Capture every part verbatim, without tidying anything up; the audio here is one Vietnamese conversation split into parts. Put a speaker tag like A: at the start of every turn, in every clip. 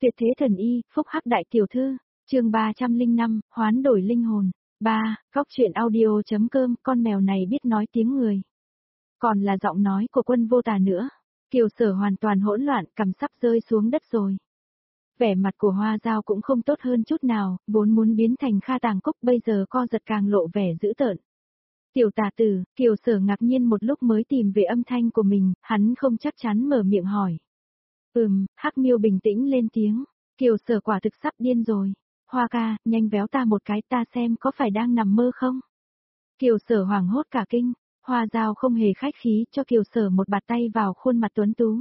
A: Tuyệt thế thần y, phúc hắc đại tiểu thư, chương ba trăm lẻ năm, hoán đổi linh hồn. ba. Góc truyện audio.com, con mèo này biết nói tiếng người. Còn là giọng nói của Quân Vô Tà nữa. Kiều Sở hoàn toàn hỗn loạn, cằm sắp rơi xuống đất rồi. Vẻ mặt của Hoa Dao cũng không tốt hơn chút nào, vốn muốn biến thành Kha Tàng Cúc bây giờ co giật càng lộ vẻ dữ tợn. Tiểu tà tử, Kiều Sở ngạc nhiên một lúc mới tìm về âm thanh của mình, hắn không chắc chắn mở miệng hỏi. Ừm, Hắc Miêu bình tĩnh lên tiếng. Kiều Sở quả thực sắp điên rồi. Hoa ca, nhanh véo ta một cái ta xem có phải đang nằm mơ không? Kiều Sở hoảng hốt cả kinh. Hoa Dao không hề khách khí cho Kiều Sở một bạt tay vào khuôn mặt tuấn tú.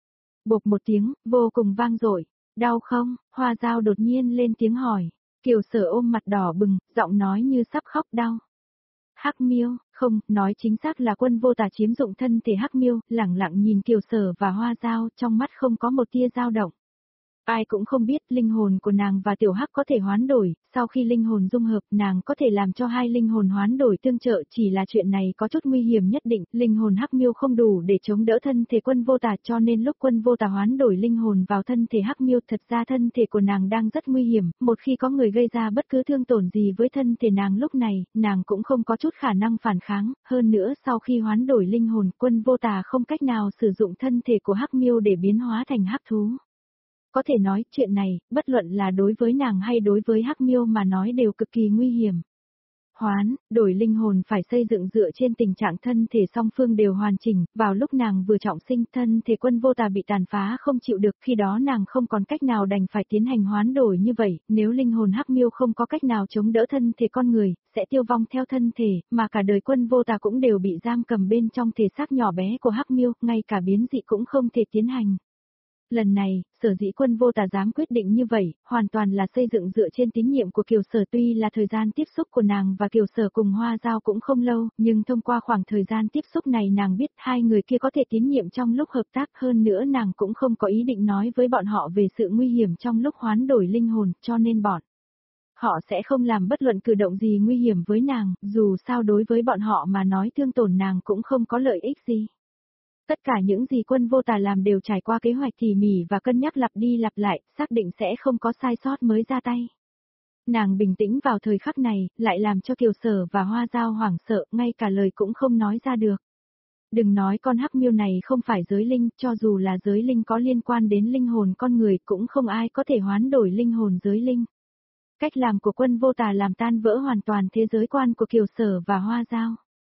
A: Bộp một tiếng, vô cùng vang dội. Đau không? Hoa Dao đột nhiên lên tiếng hỏi. Kiều Sở ôm mặt đỏ bừng, giọng nói như sắp khóc đau. Hắc Miêu, không, nói chính xác là Quân Vô Tà chiếm dụng thân thể Hắc Miêu, lẳng lặng nhìn Kiều Sở và Hoa Dao, trong mắt không có một tia dao động. Ai cũng không biết linh hồn của nàng và Tiểu Hắc có thể hoán đổi, sau khi linh hồn dung hợp nàng có thể làm cho hai linh hồn hoán đổi tương trợ, chỉ là chuyện này có chút nguy hiểm nhất định, linh hồn Hắc Miêu không đủ để chống đỡ thân thể Quân Vô Tà cho nên lúc Quân Vô Tà hoán đổi linh hồn vào thân thể Hắc Miêu thật ra thân thể của nàng đang rất nguy hiểm, một khi có người gây ra bất cứ thương tổn gì với thân thể nàng lúc này, nàng cũng không có chút khả năng phản kháng, hơn nữa sau khi hoán đổi linh hồn Quân Vô Tà không cách nào sử dụng thân thể của Hắc Miêu để biến hóa thành hắc thú. Có thể nói, chuyện này, bất luận là đối với nàng hay đối với Hắc Miêu mà nói đều cực kỳ nguy hiểm. Hoán, đổi linh hồn phải xây dựng dựa trên tình trạng thân thể song phương đều hoàn chỉnh, vào lúc nàng vừa trọng sinh thân thể Quân Vô Tà bị tàn phá không chịu được, khi đó nàng không còn cách nào đành phải tiến hành hoán đổi như vậy, nếu linh hồn Hắc Miêu không có cách nào chống đỡ thân thể con người, sẽ tiêu vong theo thân thể, mà cả đời Quân Vô Tà cũng đều bị giam cầm bên trong thể xác nhỏ bé của Hắc Miêu, ngay cả biến dị cũng không thể tiến hành. Lần này, sở dĩ Quân Vô Tà dám quyết định như vậy, hoàn toàn là xây dựng dựa trên tín nhiệm của Kiều Sở, tuy là thời gian tiếp xúc của nàng và Kiều Sở cùng Hoa Dao cũng không lâu, nhưng thông qua khoảng thời gian tiếp xúc này nàng biết hai người kia có thể tín nhiệm trong lúc hợp tác, hơn nữa nàng cũng không có ý định nói với bọn họ về sự nguy hiểm trong lúc hoán đổi linh hồn, cho nên bọn họ sẽ không làm bất luận cử động gì nguy hiểm với nàng, dù sao đối với bọn họ mà nói thương tổn nàng cũng không có lợi ích gì. Tất cả những gì Quân Vô Tà làm đều trải qua kế hoạch tỉ mỉ và cân nhắc lặp đi lặp lại, xác định sẽ không có sai sót mới ra tay. Nàng bình tĩnh vào thời khắc này, lại làm cho Kiều Sở và Hoa Dao hoảng sợ, ngay cả lời cũng không nói ra được. Đừng nói con Hắc Miêu này không phải giới linh, cho dù là giới linh có liên quan đến linh hồn con người cũng không ai có thể hoán đổi linh hồn giới linh. Cách làm của Quân Vô Tà làm tan vỡ hoàn toàn thế giới quan của Kiều Sở và Hoa Dao.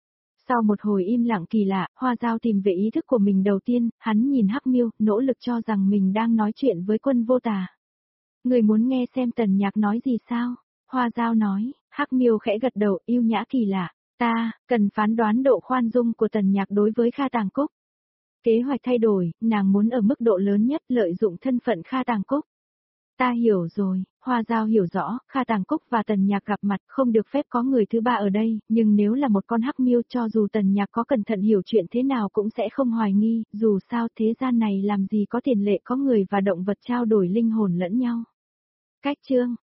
A: Sau một hồi im lặng kỳ lạ, Hoa Dao tìm về ý thức của mình đầu tiên, hắn nhìn Hắc Miêu, nỗ lực cho rằng mình đang nói chuyện với Quân Vô Tà. Người muốn nghe xem Tần Nhạc nói gì sao? Hoa Dao nói, Hắc Miêu khẽ gật đầu, yêu nhã kỳ lạ. Ta, cần phán đoán độ khoan dung của Tần Nhạc đối với Kha Tàng Cúc. Kế hoạch thay đổi, nàng muốn ở mức độ lớn nhất lợi dụng thân phận Kha Tàng Cúc. Ta hiểu rồi, Hoa Dao hiểu rõ, Kha Tàng Cúc và Tần Nhạc gặp mặt không được phép có người thứ ba ở đây, nhưng nếu là một con Hắc Miêu cho dù Tần Nhạc có cẩn thận hiểu chuyện thế nào cũng sẽ không hoài nghi, dù sao thế gian này làm gì có tiền lệ có người và động vật trao đổi linh hồn lẫn nhau. Cách chương,